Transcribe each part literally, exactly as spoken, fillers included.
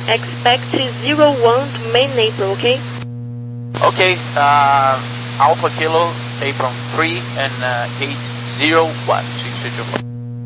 expect zero one to main April, okay? Okay, uh, Alpha Kilo, Apron three and uh, gate zero one, six two four.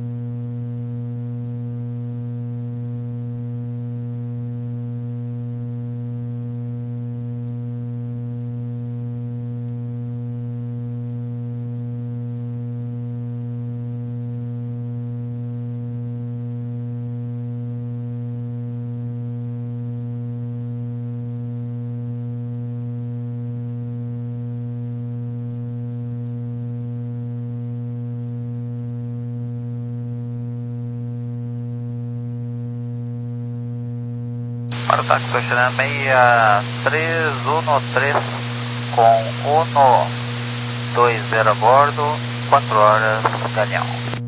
Para o táxi questionando seis três um três com um dois zero a bordo, quatro horas, Galeão.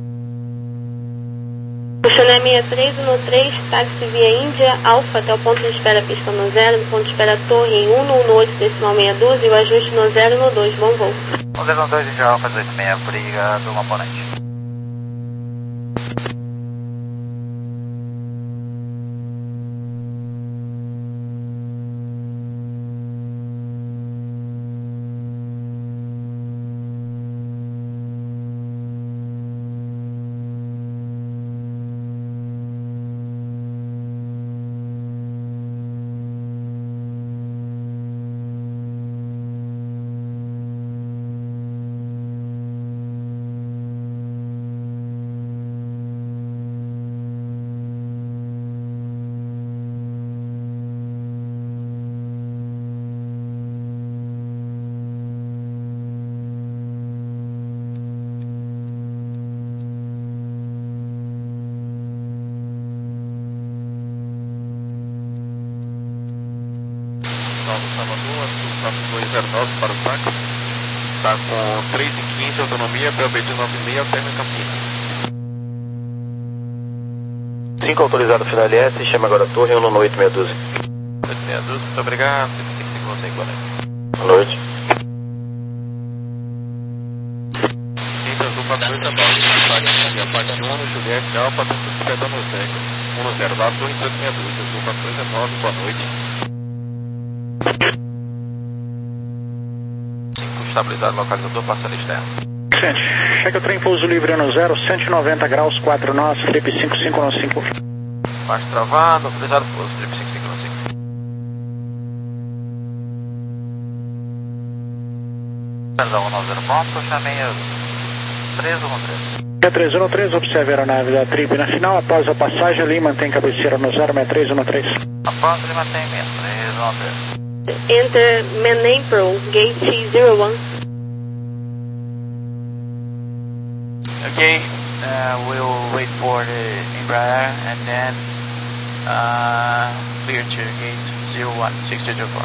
Questionar seis três um três, táxi via Índia, Alfa até o ponto de espera pista no zero, ponto de espera torre em um um oito decimal seis um dois e o ajuste no zero no dois, bom voo. um zero um dois, Índia Alfa oito seis, obrigado, uma boa noite. dois zero nove para o táxi, está com três e quinze, autonomia, B O B dezenove e meio, termo em Campinas. cinco autorizado final L S, chama agora a torre, um oito seis um dois. oito seis um dois, muito obrigado, trinta e cinco segundos aí, boa noite. Boa noite. Quinta azul para dois a base, e a parte um, Juliette Alfa, dentro do Zega, um zero, lá torre três seis dois, azul para dois a nove, boa noite. Estabilizado, localizador, passando externo. Chega o trem pouso livre no zero, cento e noventa graus, quatro nós, flip cinco cinco um cinco. Baixo travado, autorizado, pouso, trip cinco cinco um cinco. Perdão, nove zero ponto, chamei três um três. três um três, observe a aeronave da trip na final, após a passagem ali, mantém cabeceira no zero seis três um três. Após ele mantém mesmo, três um três. Enter main April, gate zero one. Okay, uh, we'll wait for the Embraer and then uh, clear to gate zero one, six two four.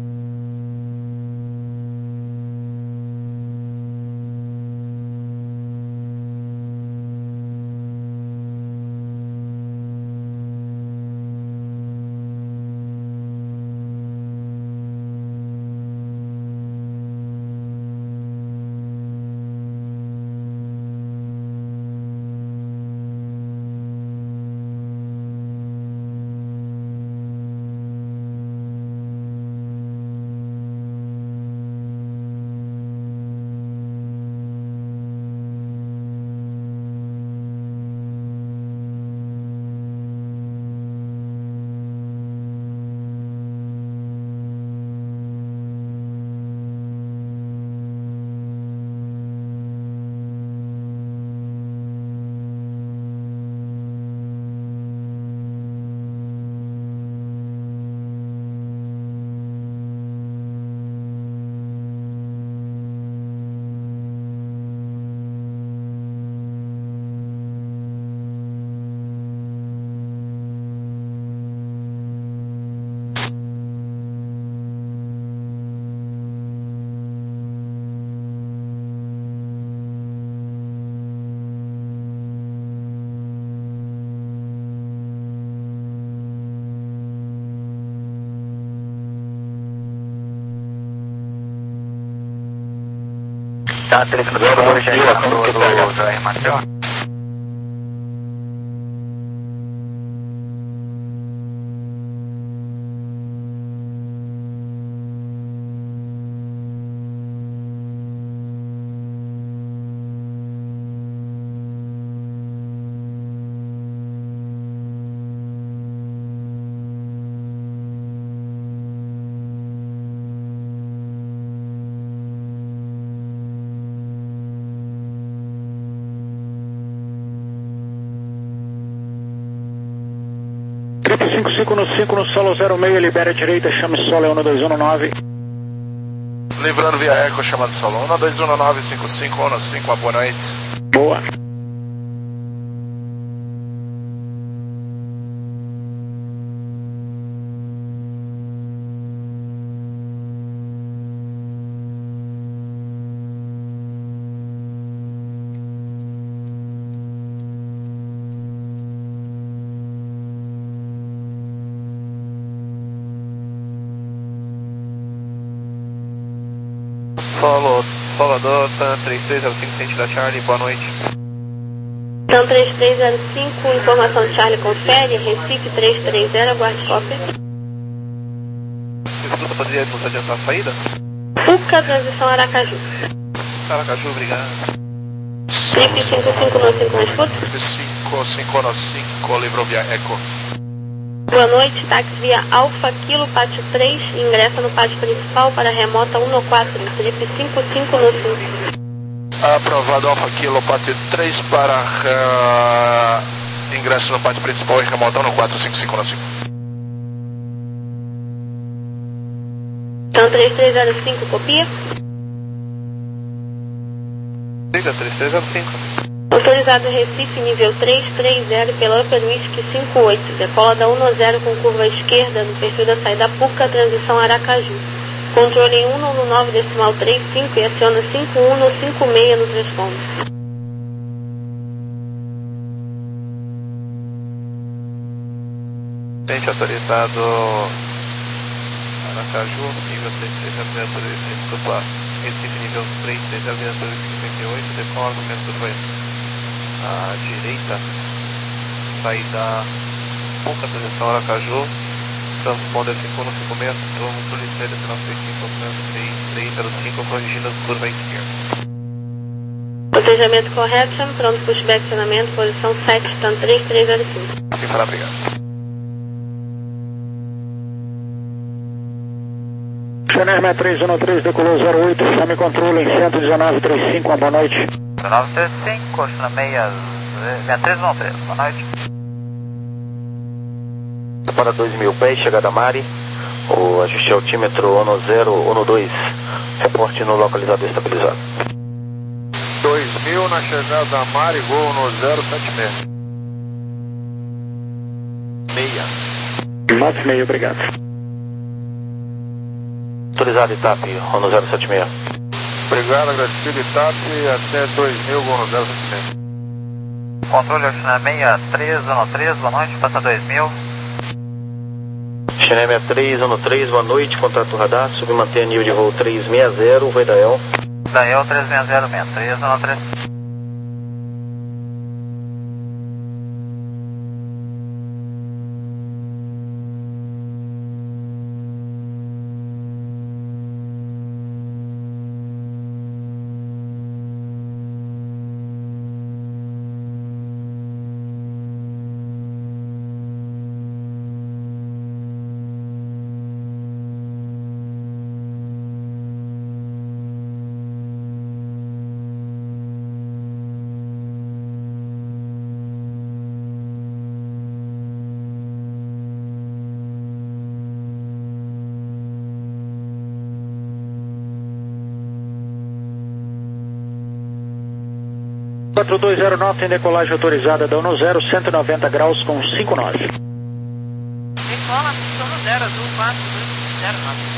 Tá, três um dois, vou já ir lá do Jair Mateu. cinco no cinco no solo zero seis, libera a direita, chame solo, é um dois um nove. Livrando via Eco, chamando solo, um dois um nove cinco cinco um cinco, uma boa noite. Boa. Solo, Salvador, TAM três três zero cinco, ciente da Charlie, boa noite. TAM três três zero cinco, informação Charlie confere, Recife três três zero, aguarde cópia. Escuta, poderia nos adiantar a saída? Puca, transição Aracaju. Aracaju, obrigado. Trip cinco cinco no cinco, na escuta? cinco cinco no cinco, livrou via Eco. Boa noite, táxi via Alfa Kilo, pátio três, ingressa no pátio principal para remota um no quatro, trip cinco cinco no cinco. Aprovado Alfa Kilo, pátio três para uh, ingresso no pátio principal e remota um no quatro, cinco cinco no cinco. TAM três três zero cinco, copia? Liga, três três zero cinco. Autorizado Recife, nível três três zero pela Upper Whisky cinco oito, decola da um no zero com curva esquerda no perfil da saída Puca, transição Aracaju. Controle um no nove decimal três cinco e aciona cinco um no cinco seis nos responde. Gente, autorizado Aracaju, nível três três zero, desculpa, Recife, nível três três zero, cinquenta e oito, decola no mesmo curva à direita, saída Puca, transição Aracaju, transponder cinco um no cinco seis, vamos solicitar esse nosso três três zero cinco, corrigindo a curva à esquerda. Procedimento correto, chame pronto, pushback, acionamento, posição sete, TAM três três zero cinco. Assim fará, obrigado. Chanel três um três, decolou zero oito, chame controle em cento e dezenove trinta e cinco, uma boa noite. dezenove trinta e cinco, Chanel seis três um três, boa noite. Para dois mil pés, chegada a Mari, o ajuste altímetro um zero um dois, reporte no localizador estabilizado. dois mil na chegada a Mari, voo no zero sete seis. Meia. nove meio, obrigado. Autorizado I T A P, um zero sete seis. Obrigado, agradecido I T A P, até dois mil, voo no zero sete seis. Controle Chanel seis três um três, boa noite, passa dois mil. Chanel três um três, boa noite, contato radar, submanter nível de voo três seis zero, vai da El. Da El três seis zero seis, três um três. quatro dois zero nove, tem decolagem autorizada da um zero, cento e noventa graus com cinco nove. Decola, no zero, azul quatro dois zero nove.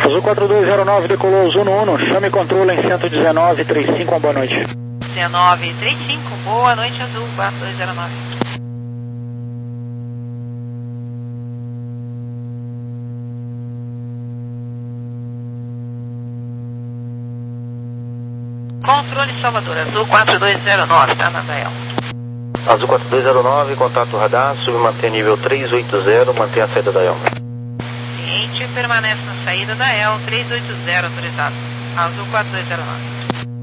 Azul quatro dois zero nove, decolou Zuno um, chame e controle em cento e dezenove, trinta e cinco, uma boa noite. dezenove, trinta e cinco, boa noite, Azul quatro dois zero nove. Controle Salvador, Azul quatro dois zero nove, tá, Nazael? Azul quatro dois zero nove, contato radar, submantém nível trezentos e oitenta, mantém a saída da Elma. Ciente, permanece na saída da E L, trezentos e oitenta, autorizado. Azul quatro dois zero nove.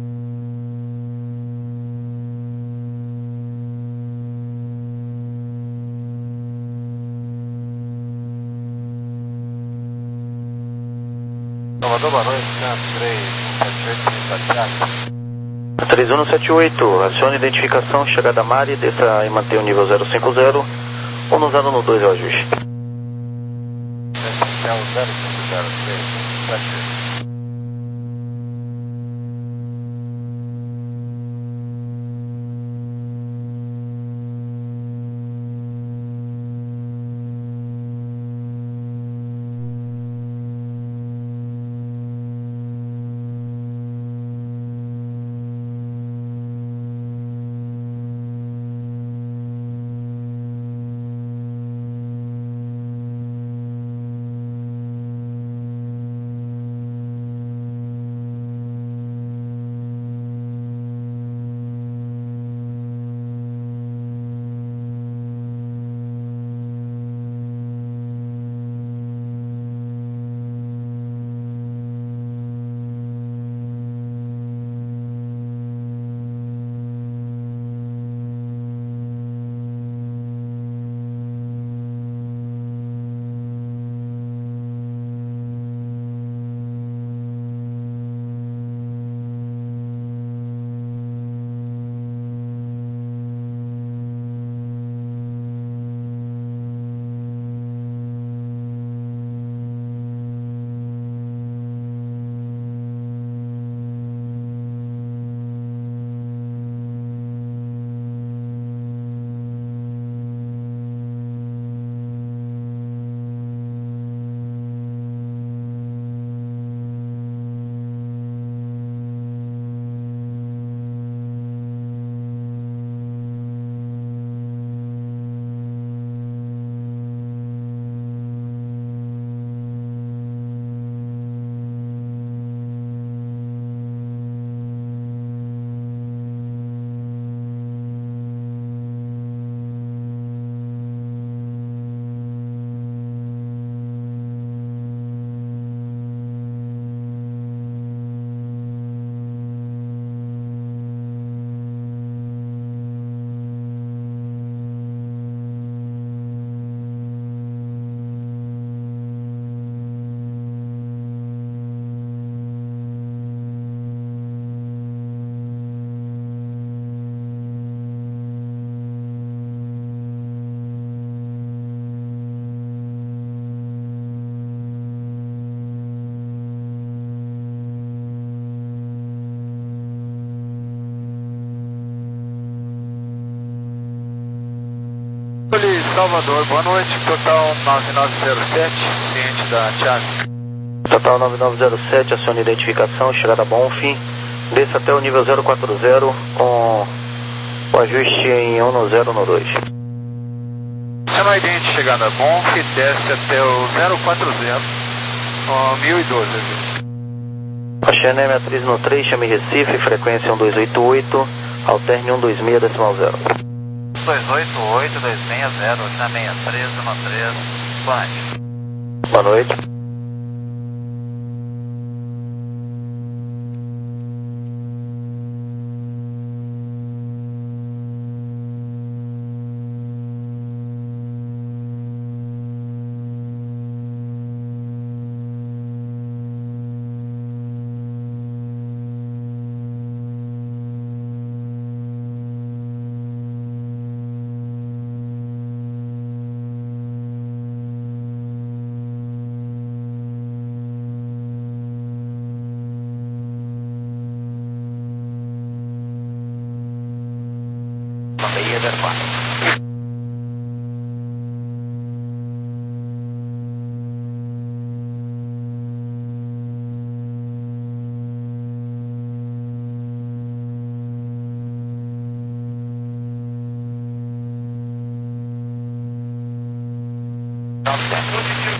Salvador, boa noite, três um sete oito, três um sete oito, acione identificação, chegada Mari, desça e mantém o nível zero cinco zero, um zero um dois é o ajuste. zero cinco zero, três um sete oito. Salvador, boa noite, total nove nove zero sete, ciente da chave. Total nove nove zero sete, acione identificação, chegada Bonfim, desça até o nível zero quatro zero com o ajuste em um zero um dois. Aciona a idente, chegada Bonfim, desce até o zero quatro zero com mil e doze. Axené Matriz no três, chame Recife, frequência um dois oito oito, alterne um dois seis decimal zero. dois oito oito, dois seis zero, chame três um três, boa noite. Boa noite. nove.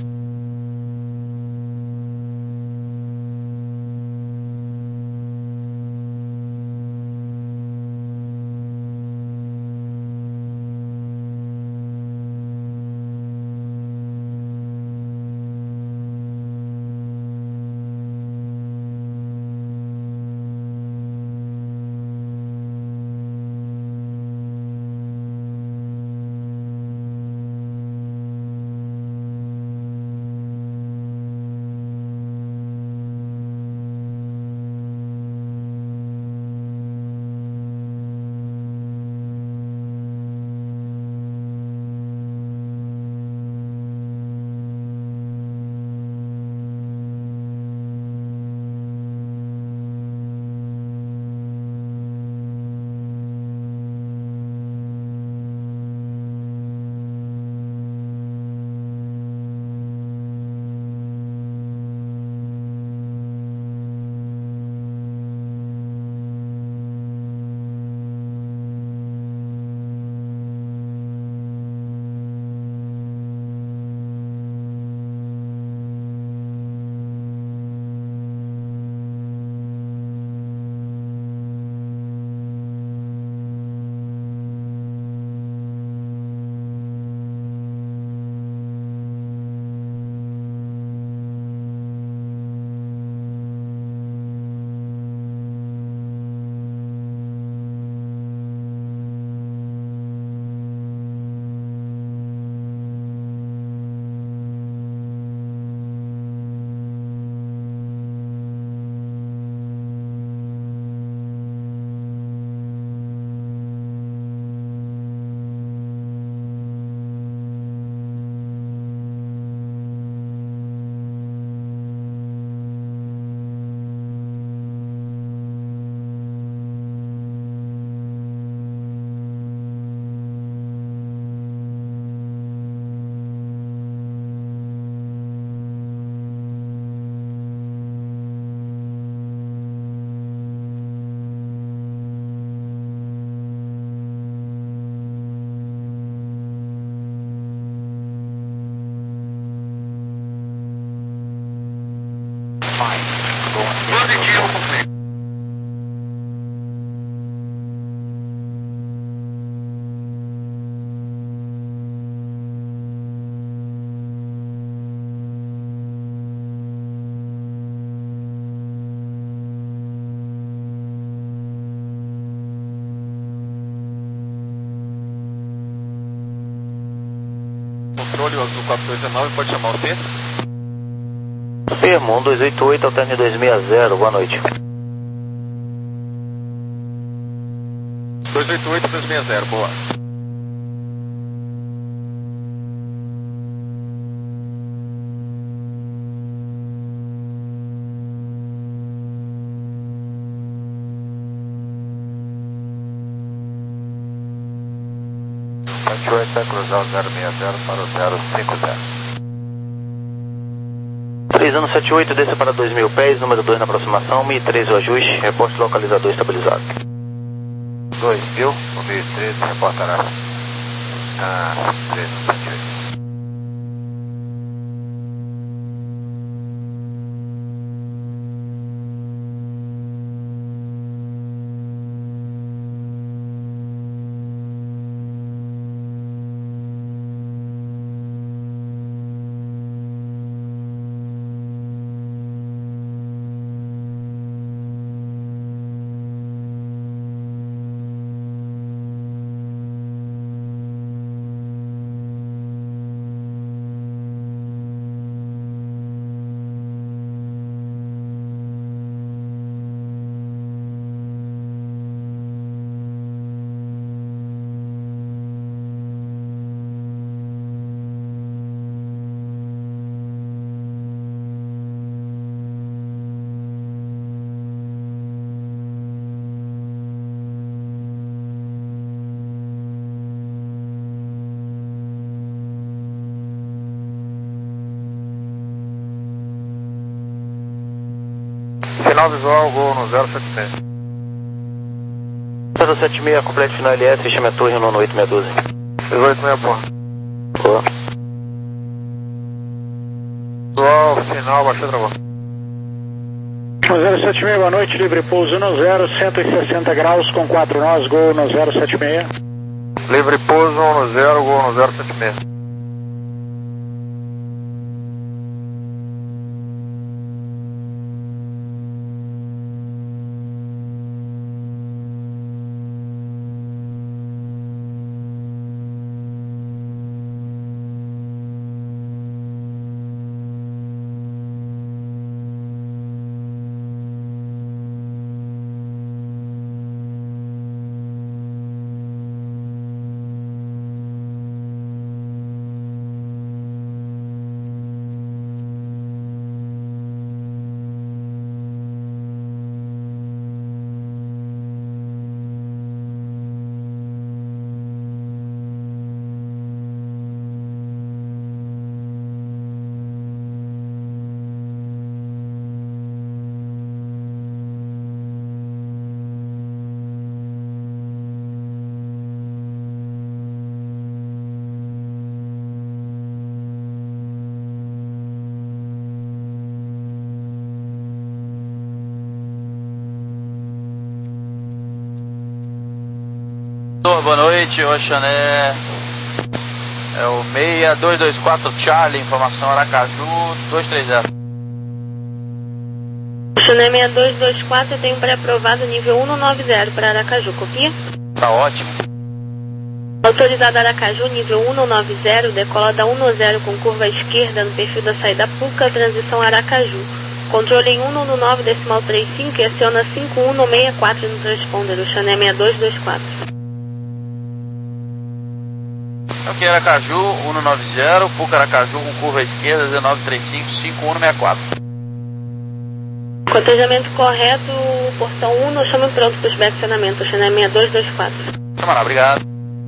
Controle, o Azul quatro dois nove, pode chamar o C? Firmo, um dois oito oito, alterne dois seis zero, boa noite. dois oito oito, dois seis zero, boa. sete oito vai cruzar o zero seis zero para o zero cinco zero. três anos sete oito, desça para dois mil pés, número dois na aproximação, mil e treze o ajuste, reporte localizador estabilizado. dois mil, o mil e treze reportará a três anos sete oito. Final visual, gol no zero sete seis. zero sete seis, complete final L S, chame a torre no oito seis um doze. dezoito meia porra. Boa. visual, final, baixou travão. um zero sete seis, boa noite, livre pouso no zero, cento e sessenta graus com quatro nós, gol no zero sete seis. Livre pouso no zero, gol no zero sete seis. Boa noite, Ocean é, é o seis dois dois quatro Charlie, informação Aracaju dois três zero. Ocean é seis dois dois quatro, tem um pré-aprovado nível cento e noventa para Aracaju, copia? Tá ótimo. Autorizado Aracaju, nível cento e noventa, decola da cento e noventa com curva à esquerda no perfil da saída Puca, transição Aracaju. Controle em cento e nove decimal trinta e cinco e aciona cinco um seis quatro no transponder, Ocean é seis dois dois quatro. Aqui é Aracaju, cento e noventa, Puca Aracaju com curva à esquerda, dezenove trinta e cinco, cinco um seis quatro. Cotejamento correto, portão um, nós estamos pronto para o esbeccionamento, Ocean é seis dois dois quatro. Camarada, obrigado.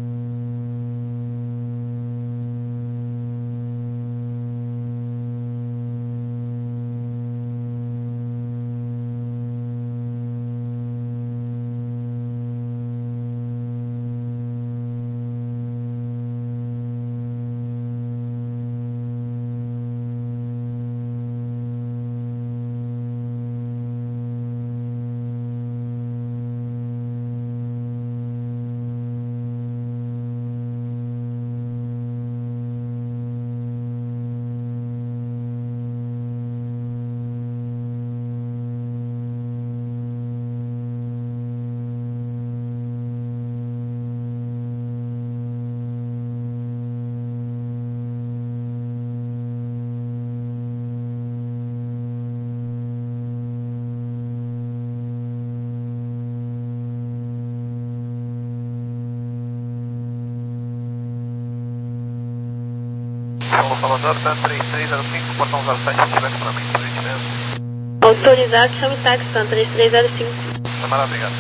Salvador, TAN três três zero cinco, portão zero sete, esbeccionamento, por gentileza. Autorizado, chame táxi, TAN três três zero cinco. Camarada, obrigado.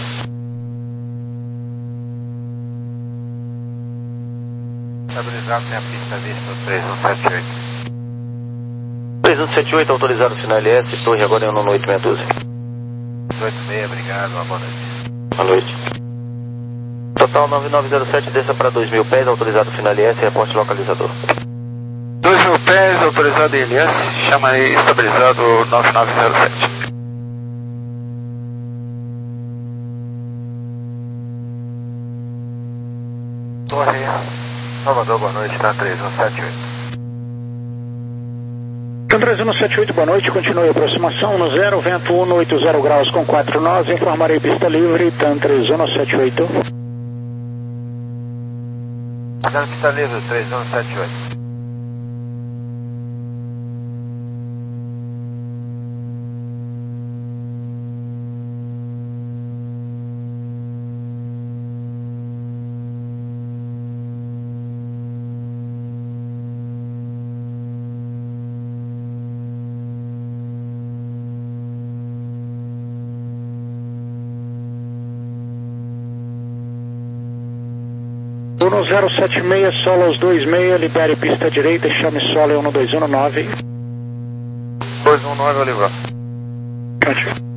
Estabilizado, tem a pista vista, três um sete oito. três um sete oito, autorizado, final L S, torre agora em um oito seis doze. oito seis, obrigado, uma boa noite. Boa noite. Total nove nove zero sete, desça para dois mil pés, autorizado, final L S, reporte localizador. dois mil pés, autorizado L S, chama aí estabilizado nove nove zero sete. Torre, Salvador, boa noite, tá três um sete oito. três um sete oito, boa noite, continue a aproximação no zero, vento cento e oitenta graus com quatro nós, informarei pista livre, TAN três um sete oito. TAN pista livre, três um sete oito. No zero sete seis, solo aos dois seis, libere pista direita e chame solo um dois um nove. dois um nove, Oliver. Ótimo.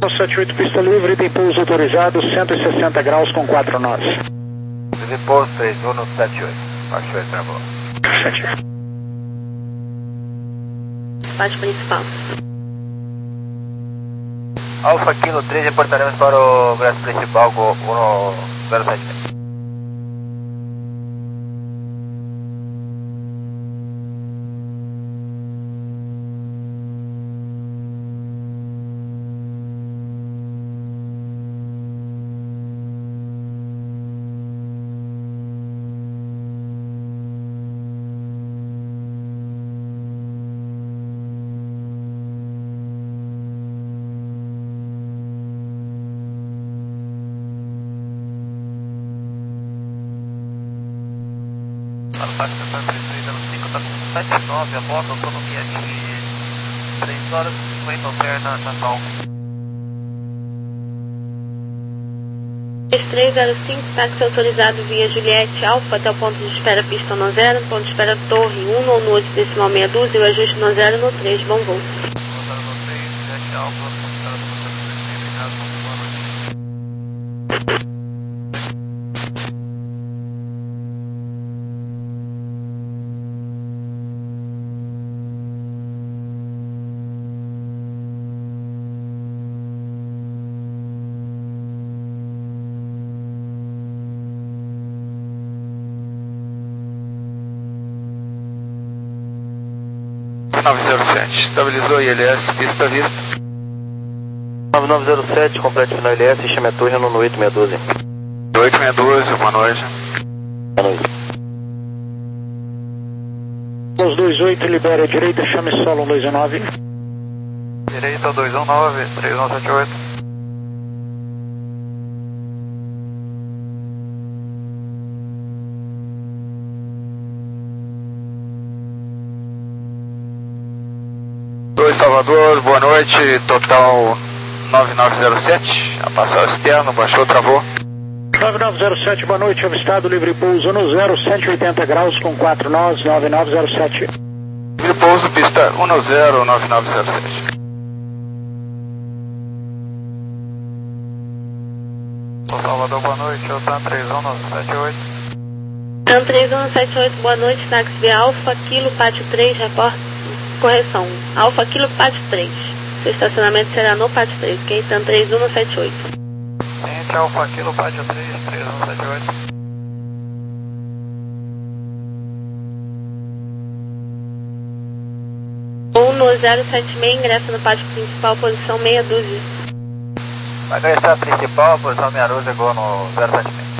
setenta e oito, pista livre, tem pouso autorizado, cento e sessenta graus com quatro nós. De pouso três um sete oito, baixou e travou. Parte principal. Alfa Kilo três, reportaremos para o braço principal com um zero sete. Para o táxi sessenta e três zero cinco, está com sete nove, a moto, autonomia de três horas e cinquenta alterna Natal. três zero cinco, táxi autorizado via Juliette Alfa até o ponto de espera pista no zero, ponto de espera Torre um no noite decimal meia dúzia, o ajuste no zero no três, bom voo. zero no três, Juliette Alfa, ponto nove zero sete, estabilizou I L S, pista vista. nove nove zero sete, complete final I L S, chame a torre no oito meia dúzia. oito meia dúzia, boa noite. Boa noite. Os dois oito, libera a direita, chame solo um dois nove. Direita dois um nove, três um sete oito. dois Salvador, boa noite, total nove nove zero sete, a passar externo, baixou, travou. nove nove zero sete, boa noite, avistado, livre pouso no zero, cento e oitenta graus com quatro nós, nove nove zero sete. Livre pouso, pista um zero, nove nove zero sete. Sou Salvador, boa noite, eu TAM três um sete oito. TAM três um sete oito, boa noite, táxi via Alfa, Kilo, Pátio três, repórter, correção, Alfa, Kilo, Pátio três. Seu estacionamento será no Pátio três, ok? TAM três um sete oito. Ciente, Alfa, Kilo, Pátio três, três um sete oito. um no zero sete seis, ingressa no pátio principal, posição meia dúzia. Vai ingressar principal, posição meia dúzia, gol no zero sete seis.